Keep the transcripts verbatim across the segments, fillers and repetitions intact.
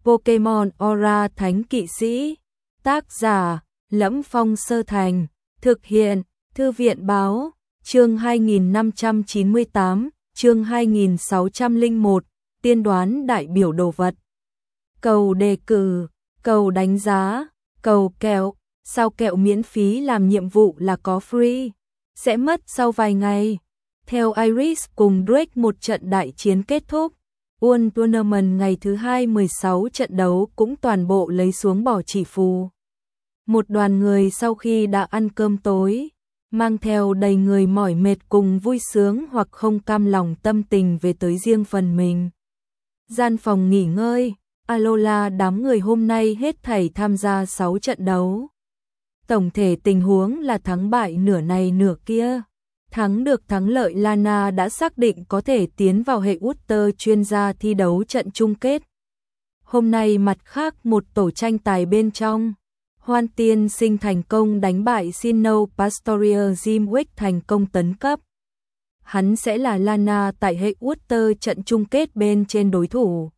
Pokemon Aura Thánh Kỵ Sĩ. Tác giả: Lẫm Phong Sơ Thành. Thực hiện: Thư viện báo. Chương hai nghìn năm trăm chín mươi tám, chương hai nghìn sáu trăm lẻ một, tiên đoán đại biểu đồ vật. Cầu đề cử, cầu đánh giá, cầu kẹo, sao kẹo miễn phí làm nhiệm vụ là có free, sẽ mất sau vài ngày. Theo Iris cùng Drake một trận đại chiến kết thúc, World Tournament ngày thứ hai mười sáu trận đấu cũng toàn bộ lấy xuống bỏ chỉ phù. Một đoàn người sau khi đã ăn cơm tối, mang theo đầy người mỏi mệt cùng vui sướng hoặc không cam lòng tâm tình về tới riêng phần mình. Gian phòng nghỉ ngơi, Alola đám người hôm nay hết thảy tham gia sáu trận đấu. Tổng thể tình huống là thắng bại nửa này nửa kia. Thắng được thắng lợi Lana đã xác định có thể tiến vào hệ Ultra chuyên gia thi đấu trận chung kết. Hôm nay mặt khác một tổ tranh tài bên trong, Hoan Tiên Sinh thành công đánh bại Sinnoh Pastoria Gymwick thành công tấn cấp. Hắn sẽ là Lana tại hệ Ultra trận chung kết bên trên đối thủ.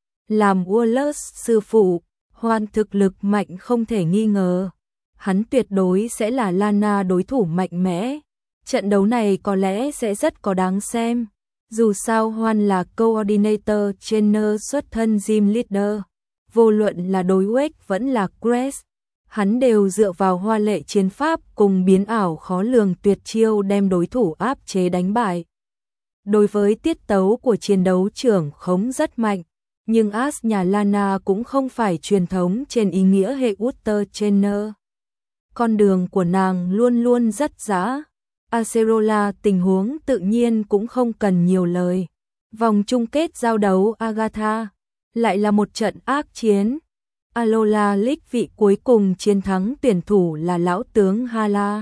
Làm Wallace sư phụ, Hoan thực lực mạnh không thể nghi ngờ. Hắn tuyệt đối sẽ là Lana đối thủ mạnh mẽ. Trận đấu này có lẽ sẽ rất có đáng xem. Dù sao Hoan là Coordinator Trainer xuất thân Gym Leader. Vô luận là đối Wake vẫn là Crest, hắn đều dựa vào hoa lệ chiến pháp cùng biến ảo khó lường tuyệt chiêu đem đối thủ áp chế đánh bại. Đối với tiết tấu của chiến đấu trưởng khống rất mạnh, nhưng As nhà Lana cũng không phải truyền thống trên ý nghĩa hệ Ultra Trainer. Con đường của nàng luôn luôn rất dã. Acerola tình huống tự nhiên cũng không cần nhiều lời. Vòng chung kết giao đấu Agatha lại là một trận ác chiến. Alola League vị cuối cùng chiến thắng tuyển thủ là lão tướng Hala.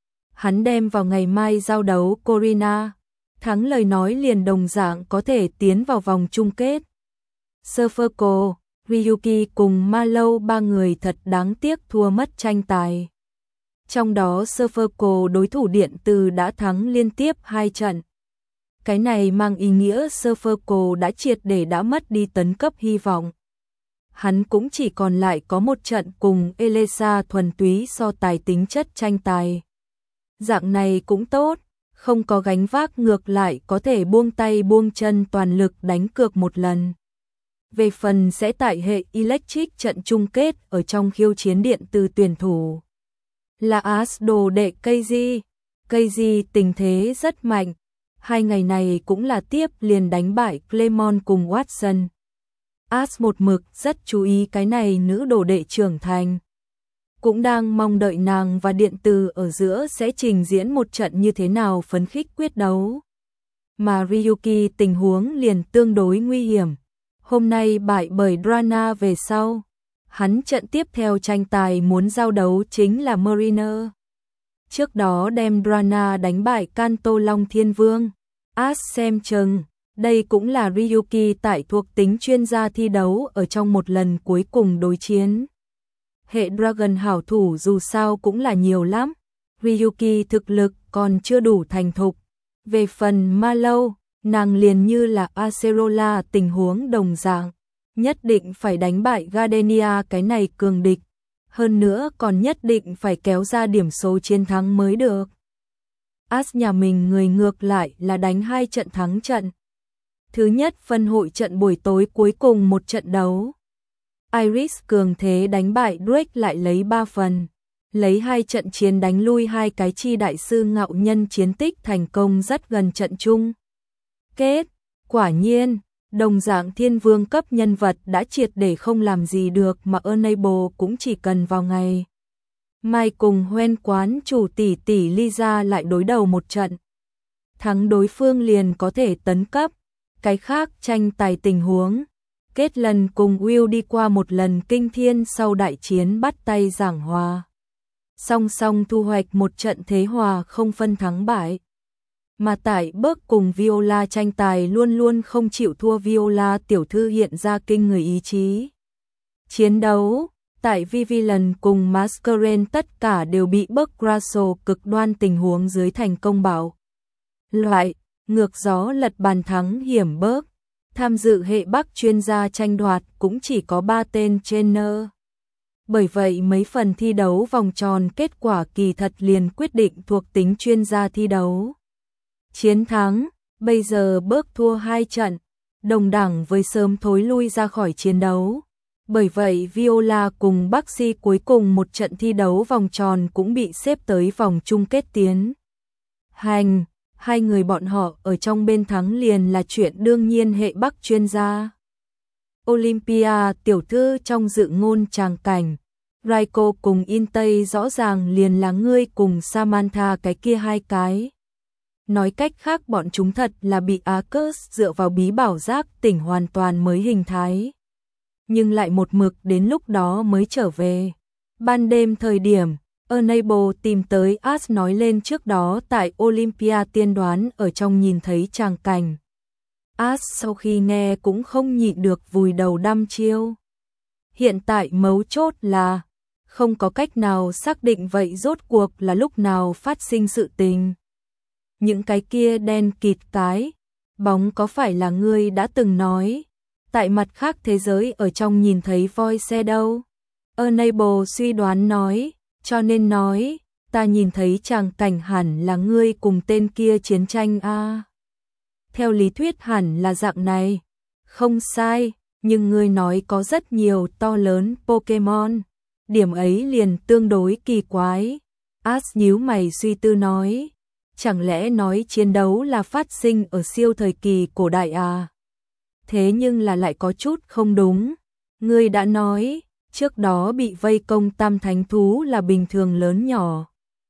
Hắn đem vào ngày mai giao đấu Corina, thắng lời nói liền đồng dạng có thể tiến vào vòng chung kết. Surferco, Ryuki cùng Mallow ba người thật đáng tiếc thua mất tranh tài. Trong đó Surferco đối thủ điện từ đã thắng liên tiếp hai trận. Cái này mang ý nghĩa Surferco đã triệt để đã mất đi tấn cấp hy vọng. Hắn cũng chỉ còn lại có một trận cùng Elesa thuần túy so tài tính chất tranh tài. Dạng này cũng tốt, không có gánh vác ngược lại có thể buông tay buông chân toàn lực đánh cược một lần. Về phần sẽ tại hệ Electric trận chung kết ở trong khiêu chiến điện từ tuyển thủ là As đồ đệ Keiji. Keiji tình thế rất mạnh, hai ngày này cũng là tiếp liền đánh bại Clemon cùng Watson. As một mực rất chú ý cái này nữ đồ đệ trưởng thành, cũng đang mong đợi nàng và điện từ ở giữa sẽ trình diễn một trận như thế nào phấn khích quyết đấu. Mà Ryuki tình huống liền tương đối nguy hiểm. Hôm nay bại bởi Drana về sau, hắn trận tiếp theo tranh tài muốn giao đấu chính là Mariner. Trước đó đem Drana đánh bại Kanto Long Thiên Vương. As xem chừng, đây cũng là Ryuki tại thuộc tính chuyên gia thi đấu ở trong một lần cuối cùng đối chiến. Hệ Dragon hảo thủ dù sao cũng là nhiều lắm. Ryuki thực lực còn chưa đủ thành thục. Về phần Mallow, nàng liền như là Acerola tình huống đồng dạng, nhất định phải đánh bại Gardenia cái này cường địch, hơn nữa còn nhất định phải kéo ra điểm số chiến thắng mới được. As nhà mình người ngược lại là đánh hai trận thắng trận. Thứ nhất phân hội trận buổi tối cuối cùng một trận đấu, Iris cường thế đánh bại Drake lại lấy ba phần, lấy hai trận chiến đánh lui hai cái chi đại sư ngạo nhân chiến tích thành công rất gần trận chung kết. Quả nhiên, đồng dạng thiên vương cấp nhân vật đã triệt để không làm gì được mà Unable cũng chỉ cần vào ngày mai cùng Hoen quán chủ tỷ tỷ Lisa lại đối đầu một trận. Thắng đối phương liền có thể tấn cấp. Cái khác tranh tài tình huống, kết lần cùng Will đi qua một lần kinh thiên sau đại chiến bắt tay giảng hòa. Song song thu hoạch một trận thế hòa không phân thắng bại. Mà tại bước cùng Viola tranh tài luôn luôn không chịu thua Viola tiểu thư hiện ra kinh người ý chí. Chiến đấu, tại Vivian cùng Masquerain tất cả đều bị Buck Russell cực đoan tình huống dưới thành công bảo loại, ngược gió lật bàn thắng hiểm bớt. tham dự hệ Bắc chuyên gia tranh đoạt cũng chỉ có ba tên trainer. Bởi vậy mấy phần thi đấu vòng tròn kết quả kỳ thật liền quyết định thuộc tính chuyên gia thi đấu. Chiến thắng, bây giờ bước thua hai trận, đồng đẳng với sớm thối lui ra khỏi chiến đấu. Bởi vậy Viola cùng Baxi cuối cùng một trận thi đấu vòng tròn cũng bị xếp tới vòng chung kết tiến hành. Hai người bọn họ ở trong bên thắng liền là chuyện đương nhiên hệ Bắc chuyên gia. Olympia tiểu thư trong dự ngôn tràng cảnh. Raiko cùng Intei rõ ràng liền là ngươi cùng Samantha cái kia hai cái. Nói cách khác bọn chúng thật là bị Arcus dựa vào bí bảo giác tỉnh hoàn toàn mới hình thái. Nhưng lại một mực đến lúc đó mới trở về. Ban đêm thời điểm, Enable tìm tới As nói lên trước đó tại Olympia tiên đoán ở trong nhìn thấy tràng cảnh. As sau khi nghe cũng không nhịn được vùi đầu đăm chiêu. Hiện tại mấu chốt là không có cách nào xác định vậy rốt cuộc là lúc nào phát sinh sự tình. Những cái kia đen kịt cái, bóng có phải là ngươi đã từng nói, tại mặt khác thế giới ở trong nhìn thấy voice đâu? Enable suy đoán nói, cho nên nói, ta nhìn thấy tràng cảnh hẳn là ngươi cùng tên kia chiến tranh a. À. Theo lý thuyết hẳn là dạng này, không sai, nhưng ngươi nói có rất nhiều to lớn Pokemon. Điểm ấy liền tương đối kỳ quái. As nhíu mày suy tư nói, chẳng lẽ nói chiến đấu là phát sinh ở siêu thời kỳ cổ đại à? Thế nhưng là lại có chút không đúng. Ngươi đã nói, trước đó bị vây công tam thánh thú là bình thường lớn nhỏ.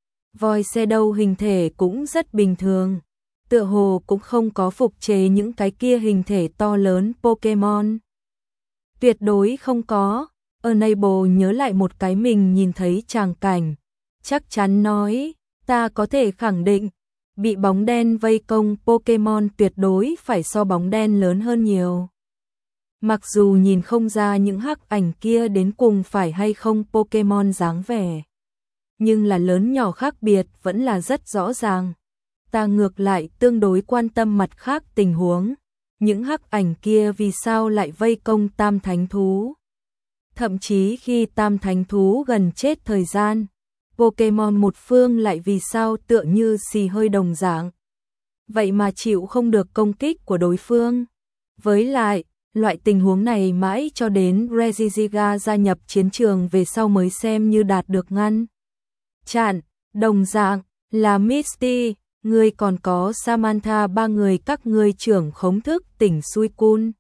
Voi xe đâu hình thể cũng rất bình thường. Tựa hồ cũng không có phục chế những cái kia hình thể to lớn Pokemon. Tuyệt đối không có. Enable nhớ lại một cái mình nhìn thấy tràng cảnh. Chắc chắn nói, ta có thể khẳng định, bị bóng đen vây công Pokemon tuyệt đối phải so bóng đen lớn hơn nhiều. Mặc dù nhìn không ra những hắc ảnh kia đến cùng phải hay không Pokemon dáng vẻ, nhưng là lớn nhỏ khác biệt vẫn là rất rõ ràng. Ta ngược lại tương đối quan tâm mặt khác tình huống. Những hắc ảnh kia vì sao lại vây công tam thánh thú? Thậm chí khi tam thánh thú gần chết thời gian, Pokemon một phương lại vì sao tựa như xì hơi đồng dạng. Vậy mà chịu không được công kích của đối phương. Với lại, loại tình huống này mãi cho đến Regigiga gia nhập chiến trường về sau mới xem như đạt được ngăn chặn. Đồng dạng là Misty, ngươi còn có Samantha, ba người các ngươi trưởng khống thức tỉnh Suicune.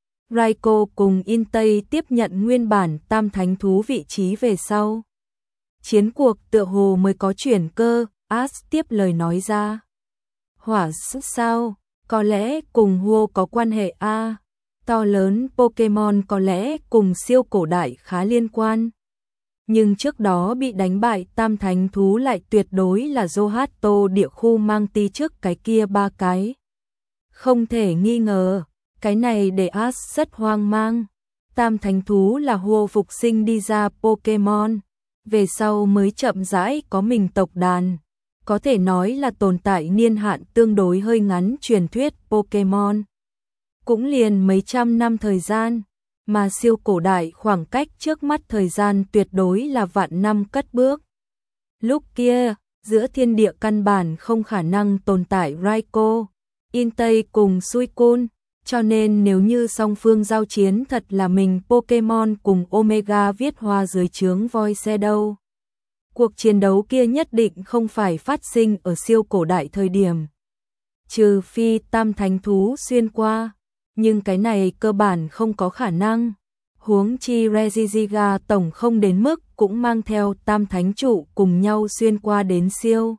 Raiko cùng Intei tiếp nhận nguyên bản tam thánh thú vị trí về sau. Chiến cuộc tựa hồ mới có chuyển cơ, As tiếp lời nói ra. Hỏa sức sao, có lẽ cùng Huo có quan hệ a. À. To lớn Pokemon có lẽ cùng siêu cổ đại khá liên quan. Nhưng trước đó bị đánh bại tam thánh thú lại tuyệt đối là Johto địa khu mang ti trước cái kia ba cái. Không thể nghi ngờ, cái này để As rất hoang mang. Tam thánh thú là Huo phục sinh đi ra Pokemon, về sau mới chậm rãi có mình tộc đàn. Có thể nói là tồn tại niên hạn tương đối hơi ngắn truyền thuyết Pokemon. Cũng liền mấy trăm năm thời gian, mà siêu cổ đại khoảng cách trước mắt thời gian tuyệt đối là vạn năm cất bước. Lúc kia, giữa thiên địa căn bản không khả năng tồn tại Raiko, Intei cùng Suicune, cho nên nếu như song phương giao chiến thật là mình Pokemon cùng Omega viết hoa dưới trướng Voice đâu. Cuộc chiến đấu kia nhất định không phải phát sinh ở siêu cổ đại thời điểm. Trừ phi tam thánh thú xuyên qua, nhưng cái này cơ bản không có khả năng. Huống chi Regigiga tổng không đến mức cũng mang theo tam thánh trụ cùng nhau xuyên qua đến siêu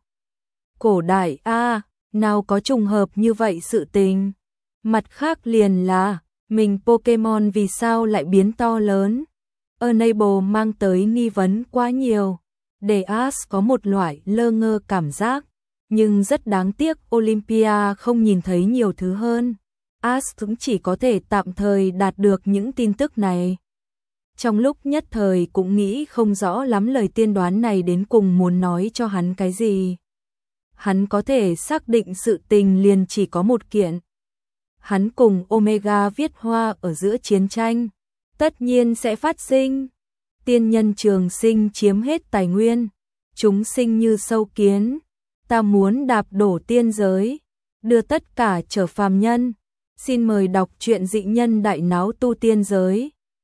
cổ đại a, à, nào có trùng hợp như vậy sự tình. Mặt khác liền là, mình Pokemon vì sao lại biến to lớn? Enable mang tới nghi vấn quá nhiều, để As có một loại lơ ngơ cảm giác, nhưng rất đáng tiếc Olympia không nhìn thấy nhiều thứ hơn. As cũng chỉ có thể tạm thời đạt được những tin tức này. Trong lúc nhất thời cũng nghĩ không rõ lắm lời tiên đoán này đến cùng muốn nói cho hắn cái gì. Hắn có thể xác định sự tình liền chỉ có một kiện. hắn cùng Omega viết hoa ở giữa chiến tranh, tất nhiên sẽ phát sinh. Tiên nhân trường sinh chiếm hết tài nguyên, chúng sinh như sâu kiến, ta muốn đạp đổ tiên giới, đưa tất cả trở phàm nhân. Xin mời đọc truyện Dị Nhân Đại Náo Tu Tiên Giới.